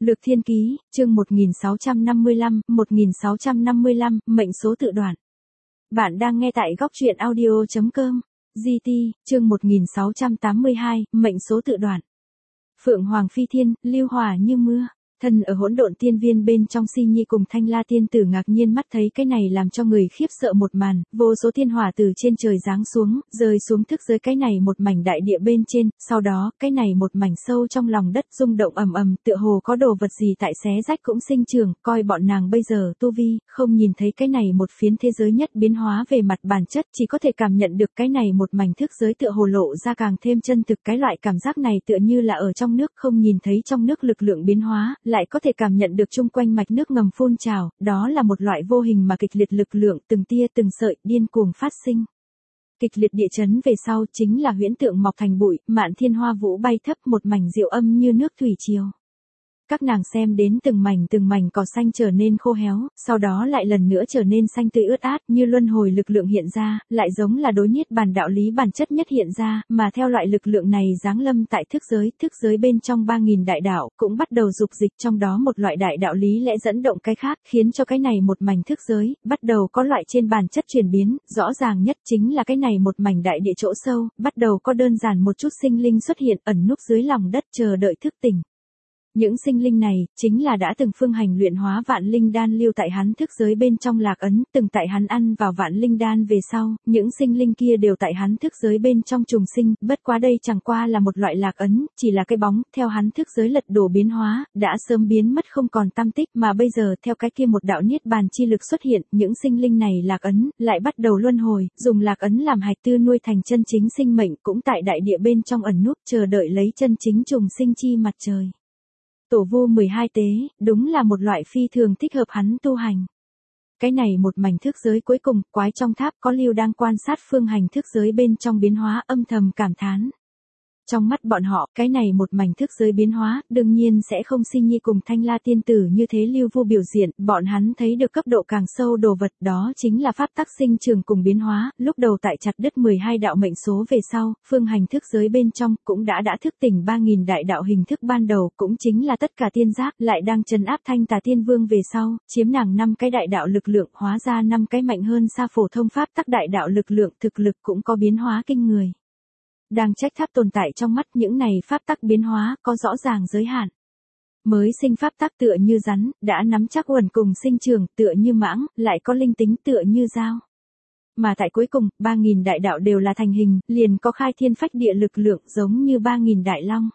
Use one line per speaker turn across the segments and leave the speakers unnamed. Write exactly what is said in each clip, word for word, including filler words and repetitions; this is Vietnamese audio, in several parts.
Lược Thiên Ký, chương một nghìn sáu trăm năm mươi lăm, một nghìn sáu trăm năm mươi lăm, mệnh số tự đoạn. Bạn đang nghe tại góc truyện audio chấm com. giê tê, chương một nghìn sáu trăm tám mươi hai, mệnh số tự đoạn. Phượng Hoàng Phi Thiên, lưu hỏa như mưa. Thân ở hỗn độn tiên viên bên trong Si Nhi cùng Thanh La tiên tử ngạc nhiên mắt thấy cái này làm cho người khiếp sợ một màn, vô số thiên hỏa từ trên trời giáng xuống, rơi xuống thức giới cái này một mảnh đại địa bên trên, sau đó, cái này một mảnh sâu trong lòng đất rung động ầm ầm, tựa hồ có đồ vật gì tại xé rách cũng sinh trưởng, coi bọn nàng bây giờ tu vi, không nhìn thấy cái này một phiến thế giới nhất biến hóa về mặt bản chất, chỉ có thể cảm nhận được cái này một mảnh thức giới tựa hồ lộ ra càng thêm chân thực, cái loại cảm giác này tựa như là ở trong nước không nhìn thấy trong nước lực lượng biến hóa, lại có thể cảm nhận được chung quanh mạch nước ngầm phun trào, đó là một loại vô hình mà kịch liệt lực lượng từng tia từng sợi điên cuồng phát sinh. Kịch liệt địa chấn về sau chính là huyễn tượng mọc thành bụi, mạn thiên hoa vũ bay thấp một mảnh diệu âm như nước thủy triều. Các nàng xem đến từng mảnh từng mảnh cỏ xanh trở nên khô héo, sau đó lại lần nữa trở nên xanh tươi ướt át, như luân hồi lực lượng hiện ra, lại giống là đối niết bàn đạo lý bản chất nhất hiện ra, mà theo loại lực lượng này giáng lâm tại thức giới, thức giới bên trong ba nghìn đại đạo, cũng bắt đầu dục dịch trong đó một loại đại đạo lý lẽ dẫn động cái khác, khiến cho cái này một mảnh thức giới, bắt đầu có loại trên bản chất chuyển biến, rõ ràng nhất chính là cái này một mảnh đại địa chỗ sâu, bắt đầu có đơn giản một chút sinh linh xuất hiện ẩn núp dưới lòng đất chờ đợi thức tỉnh. Những sinh linh này, chính là đã từng phương hành luyện hóa vạn linh đan lưu tại hắn thức giới bên trong lạc ấn, từng tại hắn ăn vào vạn linh đan về sau, những sinh linh kia đều tại hắn thức giới bên trong trùng sinh, bất quá đây chẳng qua là một loại lạc ấn, chỉ là cái bóng, theo hắn thức giới lật đổ biến hóa, đã sớm biến mất không còn tăm tích, mà bây giờ theo cái kia một đạo niết bàn chi lực xuất hiện, những sinh linh này lạc ấn, lại bắt đầu luân hồi, dùng lạc ấn làm hạch tư nuôi thành chân chính sinh mệnh, cũng tại đại địa bên trong ẩn núp, chờ đợi lấy chân chính trùng sinh chi mặt trời. Tổ vu mười hai tế, đúng là một loại phi thường thích hợp hắn tu hành. Cái này một mảnh thức giới cuối cùng, quái trong tháp có lưu đang quan sát phương hành thức giới bên trong biến hóa âm thầm cảm thán. Trong mắt bọn họ, cái này một mảnh thức giới biến hóa, đương nhiên sẽ không Si Nhi cùng Thanh La tiên tử như thế lưu vu biểu diện, bọn hắn thấy được cấp độ càng sâu đồ vật, đó chính là pháp tắc sinh trường cùng biến hóa, lúc đầu tại chặt đứt mười hai đạo mệnh số về sau, phương hành thức giới bên trong, cũng đã đã thức tỉnh ba nghìn đại đạo hình thức ban đầu, cũng chính là tất cả tiên giác, lại đang trấn áp Thanh Tà Tiên Vương về sau, chiếm nàng năm cái đại đạo lực lượng, hóa ra năm cái mạnh hơn xa phổ thông pháp tắc đại đạo lực lượng, thực lực cũng có biến hóa kinh người. Đang trách tháp tồn tại trong mắt những này pháp tắc biến hóa có rõ ràng giới hạn. Mới sinh pháp tắc tựa như rắn, đã nắm chắc uẩn cùng sinh trường tựa như mãng, lại có linh tính tựa như dao. Mà tại cuối cùng, ba nghìn đại đạo đều là thành hình, liền có khai thiên phách địa lực lượng giống như ba nghìn đại long.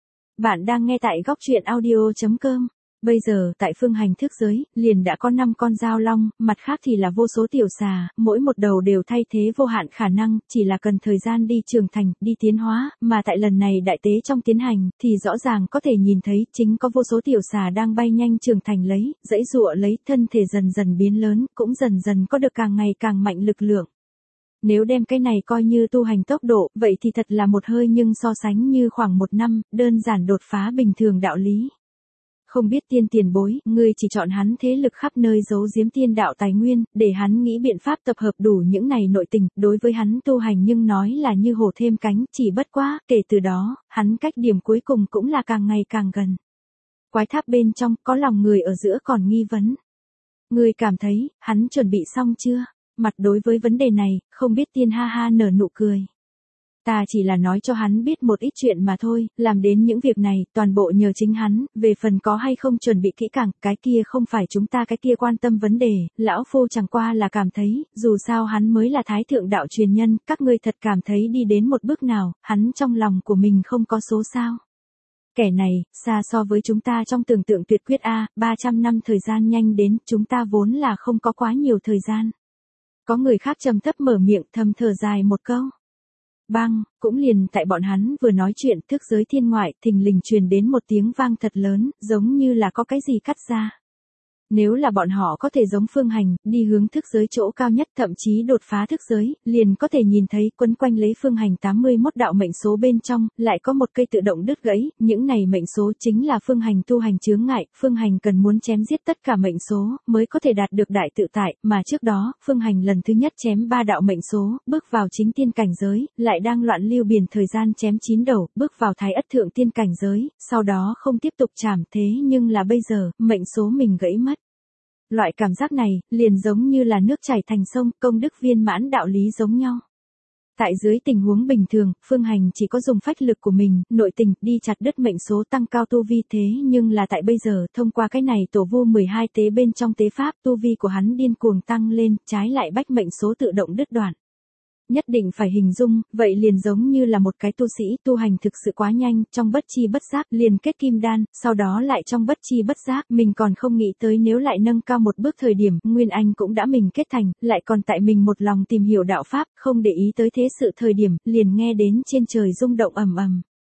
Bạn đang nghe tại góc truyện audio chấm com. Bây giờ, tại phương hành thức giới, liền đã có năm con dao long, mặt khác thì là vô số tiểu xà, mỗi một đầu đều thay thế vô hạn khả năng, chỉ là cần thời gian đi trưởng thành, đi tiến hóa, mà tại lần này đại tế trong tiến hành, thì rõ ràng có thể nhìn thấy, chính có vô số tiểu xà đang bay nhanh trưởng thành lấy, dãy dụa lấy, thân thể dần dần biến lớn, cũng dần dần có được càng ngày càng mạnh lực lượng. Nếu đem cái này coi như tu hành tốc độ, vậy thì thật là một hơi nhưng so sánh như khoảng một năm, đơn giản đột phá bình thường đạo lý. Không biết tiên tiền bối, ngươi chỉ chọn hắn thế lực khắp nơi giấu giếm tiên đạo tài nguyên, để hắn nghĩ biện pháp tập hợp đủ những này nội tình, đối với hắn tu hành nhưng nói là như hổ thêm cánh, chỉ bất quá, kể từ đó, hắn cách điểm cuối cùng cũng là càng ngày càng gần. Quái tháp bên trong, có lòng người ở giữa còn nghi vấn. Ngươi cảm thấy, hắn chuẩn bị xong chưa? Mặt đối với vấn đề này, không biết tiên ha ha nở nụ cười. Ta chỉ là nói cho hắn biết một ít chuyện mà thôi, làm đến những việc này, toàn bộ nhờ chính hắn, về phần có hay không chuẩn bị kỹ càng, cái kia không phải chúng ta cái kia quan tâm vấn đề, lão phu chẳng qua là cảm thấy, dù sao hắn mới là thái thượng đạo truyền nhân, các ngươi thật cảm thấy đi đến một bước nào, hắn trong lòng của mình không có số sao. Kẻ này, xa so với chúng ta trong tưởng tượng tuyệt quyết a, ba trăm năm thời gian nhanh đến, chúng ta vốn là không có quá nhiều thời gian. Có người khác trầm thấp mở miệng thầm thở dài một câu. Bang, cũng liền tại bọn hắn vừa nói chuyện thức giới thiên ngoại, thình lình truyền đến một tiếng vang thật lớn, giống như là có cái gì cắt ra. Nếu là bọn họ có thể giống Phương Hành, đi hướng thức giới chỗ cao nhất, thậm chí đột phá thức giới, liền có thể nhìn thấy quấn quanh lấy Phương Hành tám mươi mốt đạo mệnh số bên trong, lại có một cây tự động đứt gãy, những này mệnh số chính là Phương Hành tu hành chướng ngại, Phương Hành cần muốn chém giết tất cả mệnh số, mới có thể đạt được đại tự tại, mà trước đó, Phương Hành lần thứ nhất chém ba đạo mệnh số, bước vào chính tiên cảnh giới, lại đang loạn lưu biển thời gian chém chín đầu, bước vào thái ất thượng tiên cảnh giới, sau đó không tiếp tục chảm thế nhưng là bây giờ, mệnh số mình gãy mất. Loại cảm giác này, liền giống như là nước chảy thành sông, công đức viên mãn đạo lý giống nhau. Tại dưới tình huống bình thường, Phương Hành chỉ có dùng phách lực của mình, nội tình, đi chặt đứt mệnh số tăng cao tu vi thế nhưng là tại bây giờ, thông qua cái này tổ vu mười hai tế bên trong tế pháp, tu vi của hắn điên cuồng tăng lên, trái lại bách mệnh số tự động đứt đoạn. Nhất định phải hình dung, vậy liền giống như là một cái tu sĩ tu hành thực sự quá nhanh, trong bất chi bất giác liền kết kim đan, sau đó lại trong bất chi bất giác, mình còn không nghĩ tới nếu lại nâng cao một bước thời điểm, Nguyên Anh cũng đã mình kết thành, lại còn tại mình một lòng tìm hiểu đạo pháp, không để ý tới thế sự thời điểm, liền nghe đến trên trời rung động ầm ầm.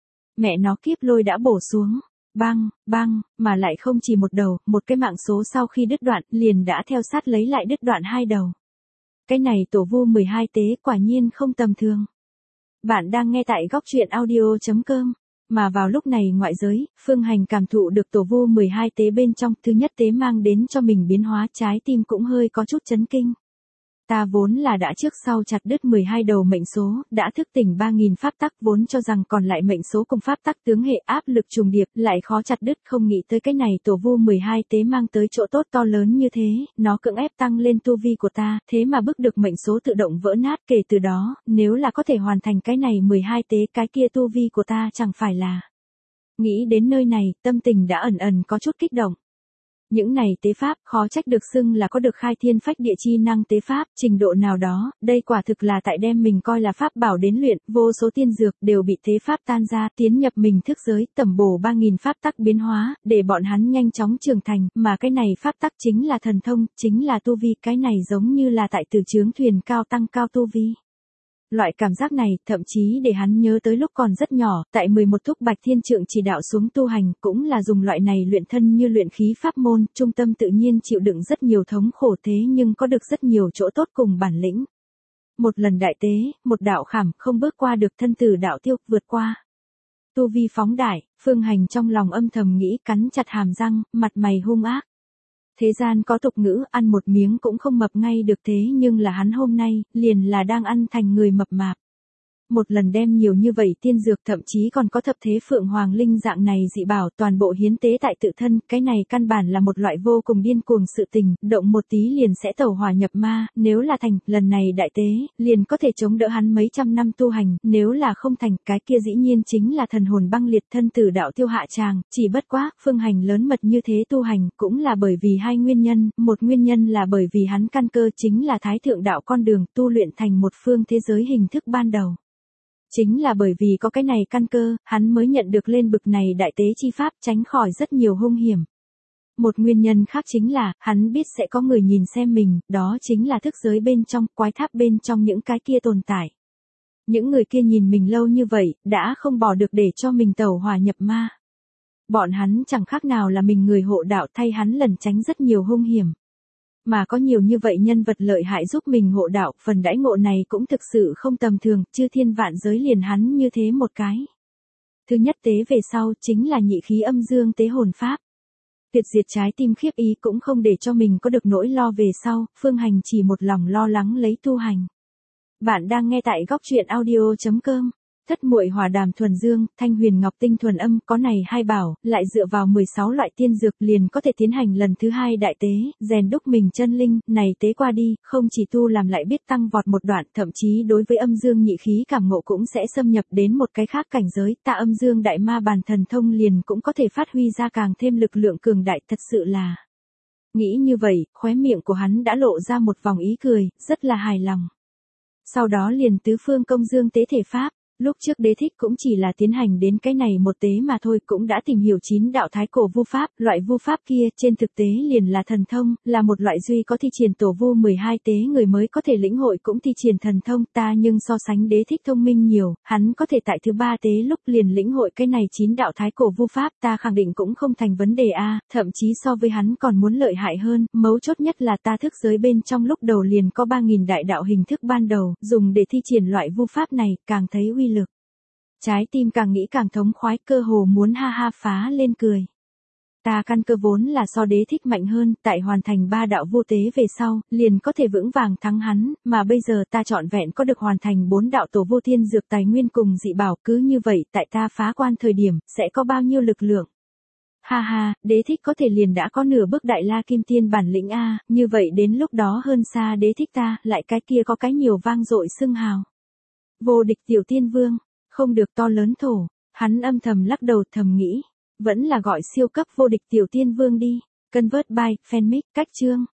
Mẹ nó kiếp lôi đã bổ xuống. Bang, bang, mà lại không chỉ một đầu, một cái mạng số sau khi đứt đoạn, liền đã theo sát lấy lại đứt đoạn hai đầu. Cái này tổ vu mười hai tế quả nhiên không tầm thường. Bạn đang nghe tại góc truyện audio chấm com. Mà vào lúc này ngoại giới, Phương Hành cảm thụ được tổ vu mười hai tế bên trong, thứ nhất tế mang đến cho mình biến hóa, trái tim cũng hơi có chút chấn kinh. Ta vốn là đã trước sau chặt đứt mười hai đầu mệnh số, đã thức tỉnh ba nghìn pháp tắc, vốn cho rằng còn lại mệnh số cùng pháp tắc tướng hệ áp lực trùng điệp, lại khó chặt đứt, không nghĩ tới cái này tổ vu mười hai tế mang tới chỗ tốt to lớn như thế, nó cưỡng ép tăng lên tu vi của ta, thế mà bức được mệnh số tự động vỡ nát, kể từ đó, nếu là có thể hoàn thành cái này mười hai tế, cái kia tu vi của ta chẳng phải là. Nghĩ đến nơi này, tâm tình đã ẩn ẩn có chút kích động. Những này tế pháp, khó trách được xưng là có được khai thiên phách địa chi năng tế pháp, trình độ nào đó, đây quả thực là tại đem mình coi là pháp bảo đến luyện, vô số tiên dược đều bị tế pháp tan ra, tiến nhập mình thức giới, tẩm bổ ba nghìn pháp tắc biến hóa, để bọn hắn nhanh chóng trưởng thành, mà cái này pháp tắc chính là thần thông, chính là tu vi, cái này giống như là tại từ chướng thuyền cao tăng cao tu vi. Loại cảm giác này, thậm chí để hắn nhớ tới lúc còn rất nhỏ, tại mười một thúc Bạch Thiên Trượng chỉ đạo xuống tu hành, cũng là dùng loại này luyện thân như luyện khí pháp môn, trung tâm tự nhiên chịu đựng rất nhiều thống khổ thế nhưng có được rất nhiều chỗ tốt cùng bản lĩnh. Một lần đại tế, một đạo khảm, không bước qua được thân tử đạo tiêu, vượt qua. Tu vi phóng đại, Phương Hành trong lòng âm thầm nghĩ, cắn chặt hàm răng, mặt mày hung ác. Thế gian có tục ngữ, ăn một miếng cũng không mập ngay được thế nhưng là hắn hôm nay, liền là đang ăn thành người mập mạp. Một lần đem nhiều như vậy tiên dược, thậm chí còn có thập thế phượng hoàng linh dạng này dị bảo, toàn bộ hiến tế tại tự thân, cái này căn bản là một loại vô cùng điên cuồng sự tình, động một tí liền sẽ tẩu hỏa nhập ma, nếu là thành, lần này đại tế, liền có thể chống đỡ hắn mấy trăm năm tu hành, nếu là không thành, cái kia dĩ nhiên chính là thần hồn băng liệt, thân tử đạo tiêu hạ tràng, chỉ bất quá, Phương Hành lớn mật như thế tu hành, cũng là bởi vì hai nguyên nhân, một nguyên nhân là bởi vì hắn căn cơ chính là thái thượng đạo con đường, tu luyện thành một phương thế giới hình thức ban đầu. Chính là bởi vì có cái này căn cơ, hắn mới nhận được lên bực này đại tế chi pháp, tránh khỏi rất nhiều hung hiểm. Một nguyên nhân khác chính là, hắn biết sẽ có người nhìn xem mình, đó chính là thức giới bên trong, quái tháp bên trong những cái kia tồn tại. Những người kia nhìn mình lâu như vậy, đã không bỏ được để cho mình tẩu hỏa nhập ma. Bọn hắn chẳng khác nào là mình người hộ đạo, thay hắn lẩn tránh rất nhiều hung hiểm. Mà có nhiều như vậy nhân vật lợi hại giúp mình hộ đạo, phần đãi ngộ này cũng thực sự không tầm thường, chư thiên vạn giới liền hắn như thế một cái. Thứ nhất tế về sau, chính là nhị khí âm dương tế hồn pháp. Tuyệt diệt trái tim khiếp ý cũng không để cho mình có được nỗi lo về sau, Phương Hành chỉ một lòng lo lắng lấy tu hành. Bạn đang nghe tại góc truyện audio chấm com. Thất muội hỏa đàm thuần dương, thanh huyền ngọc tinh thuần âm, có này hai bảo, lại dựa vào mười sáu loại tiên dược liền có thể tiến hành lần thứ hai đại tế, rèn đúc mình chân linh, này tế qua đi, không chỉ tu làm lại biết tăng vọt một đoạn, thậm chí đối với âm dương nhị khí cảm ngộ cũng sẽ xâm nhập đến một cái khác cảnh giới, tạ âm dương đại ma bàn thần thông liền cũng có thể phát huy ra càng thêm lực lượng cường đại, thật sự là. Nghĩ như vậy, khóe miệng của hắn đã lộ ra một vòng ý cười, rất là hài lòng. Sau đó liền tứ phương công dương tế thể pháp. Lúc trước đế thích cũng chỉ là tiến hành đến cái này một tế mà thôi, cũng đã tìm hiểu chín đạo thái cổ vu pháp, loại vu pháp kia trên thực tế liền là thần thông, là một loại duy có thi triển tổ vu mười hai tế người mới có thể lĩnh hội cũng thi triển thần thông, ta nhưng so sánh đế thích thông minh nhiều, hắn có thể tại thứ ba tế lúc liền lĩnh hội cái này chín đạo thái cổ vu pháp, ta khẳng định cũng không thành vấn đề a, thậm chí so với hắn còn muốn lợi hại hơn, mấu chốt nhất là ta thức giới bên trong lúc đầu liền có ba nghìn đại đạo hình thức ban đầu, dùng để thi triển loại vu pháp này, càng thấy uy lực. Trái tim càng nghĩ càng thống khoái, cơ hồ muốn ha ha phá lên cười. Ta căn cơ vốn là so đế thích mạnh hơn, tại hoàn thành ba đạo vô tế về sau, liền có thể vững vàng thắng hắn, mà bây giờ ta trọn vẹn có được hoàn thành bốn đạo tổ vô thiên dược tài nguyên cùng dị bảo, cứ như vậy tại ta phá quan thời điểm, sẽ có bao nhiêu lực lượng. Ha ha, đế thích có thể liền đã có nửa bước đại la kim tiên bản lĩnh a, như vậy đến lúc đó hơn xa đế thích ta, lại cái kia có cái nhiều vang dội xưng hào. Vô địch tiểu tiên vương. Không được to lớn thổ, hắn âm thầm lắc đầu thầm nghĩ, vẫn là gọi siêu cấp vô địch tiểu tiên vương đi, convert by, fanmic, cách chương.